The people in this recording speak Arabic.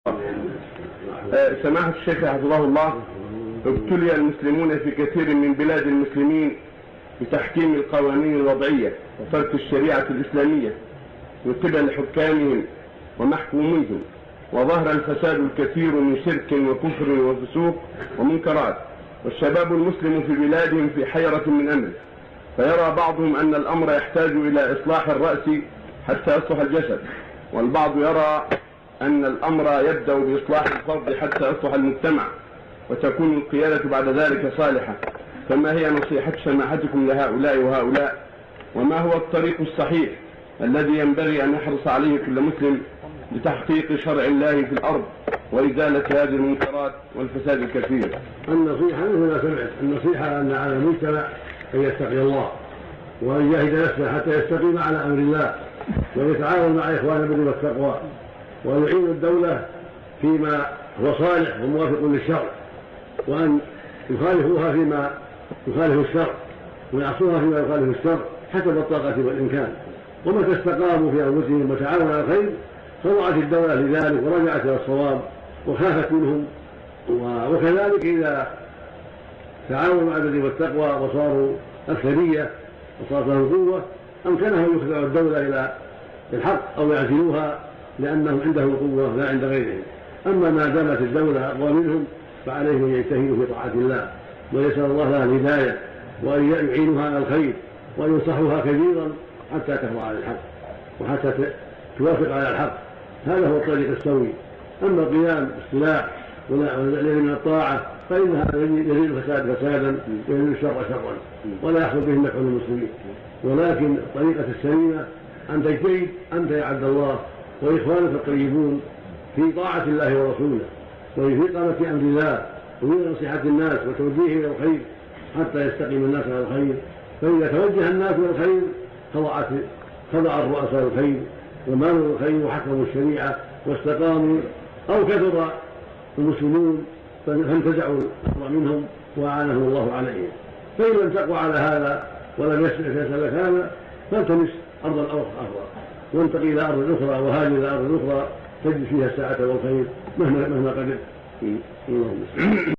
سماحة الشيخ حفظه الله، ابتلي المسلمون في كثير من بلاد المسلمين بتحكيم القوانين الوضعية وترك الشريعة الإسلامية من قبل حكامهم ومحكوميهم، وظهر الفساد الكثير من شرك وكفر وفسوق ومنكرات، والشباب المسلم في بلادهم في حيرة من أمره، فيرى بعضهم أن الأمر يحتاج إلى إصلاح الرأس حتى يصلح الجسد، والبعض يرى أن الأمر يبدأ بإصلاح الفرد حتى يصلح المجتمع وتكون القيادة بعد ذلك صالحة. فما هي نصيحة سماحتكم لهؤلاء وهؤلاء، وما هو الطريق الصحيح الذي ينبغي أن يحرص عليه كل مسلم لتحقيق شرع الله في الأرض وإزالة هذه المنكرات والفساد الكثير؟ النصيحة مثل ما سمعت، النصيحة أن على المجتمع أن يتقي الله وأن يجاهد نفسه حتى يستقيم على أمر الله، ويتعاون مع إخوانه بالبر والتقوى، وأن يعين الدولة فيما هو صالح وموافق للشرع، وأن يخالفوها فيما يخالف الشرع ويعصوها فيما يخالف الشرع حسب الطاقة والإمكان. ومتى استقاموا في أنفسهم وتعاونوا على الخير خضعت الدولة لذلك ورجعت إلى الصواب وخافت منهم. وكذلك إذا تعاونوا على البر والتقوى وصاروا أكثرية وصارت لهم قوة أمكنهم يخضعوا الدولة إلى الحق أو يعزلوها لأنهم عندهم قوة لا عند غيرهم. أما ما دامت الدولة أقوى منهم فعليهم أن يجتهدوا في طاعة الله ويسأل الله لها الهداية وأن يعينها على الخير وأن ينصحوها كثيرا حتى تخضع على الحق وحتى توافق على الحق. هذا هو الطريق السوي. أما القيام بالسلاح والذي من الطاعة فإن هذا يزيد الفساد فسادا ويزيد الشر شرا ولا يحصل به نفع للمسلمين. ولكن الطريقة السليمة أن تجتهد أنت يا عبد الله وإخوانك الطيبون في طاعة الله ورسوله وفي إقامة أمر الله وفي نصيحة الناس وتوجيههم إلى الخير حتى يستقيم الناس على الخير. فإذا توجه الناس إلى الخير خضع الرؤساء الخير ومالوا الخير وحكموا الشريعة واستقاموا، أو كثر المسلمون فانتزعوا الأمر منهم وأعانهم الله عليهم. فإن لم تقوى على هذا ولم يسلك هذا فالتمس أرضا أخرى وانتقل إلى أرض أخرى وهاجر إلى أرض أخرى تجد فيها الساعة والخير مهما قدرت.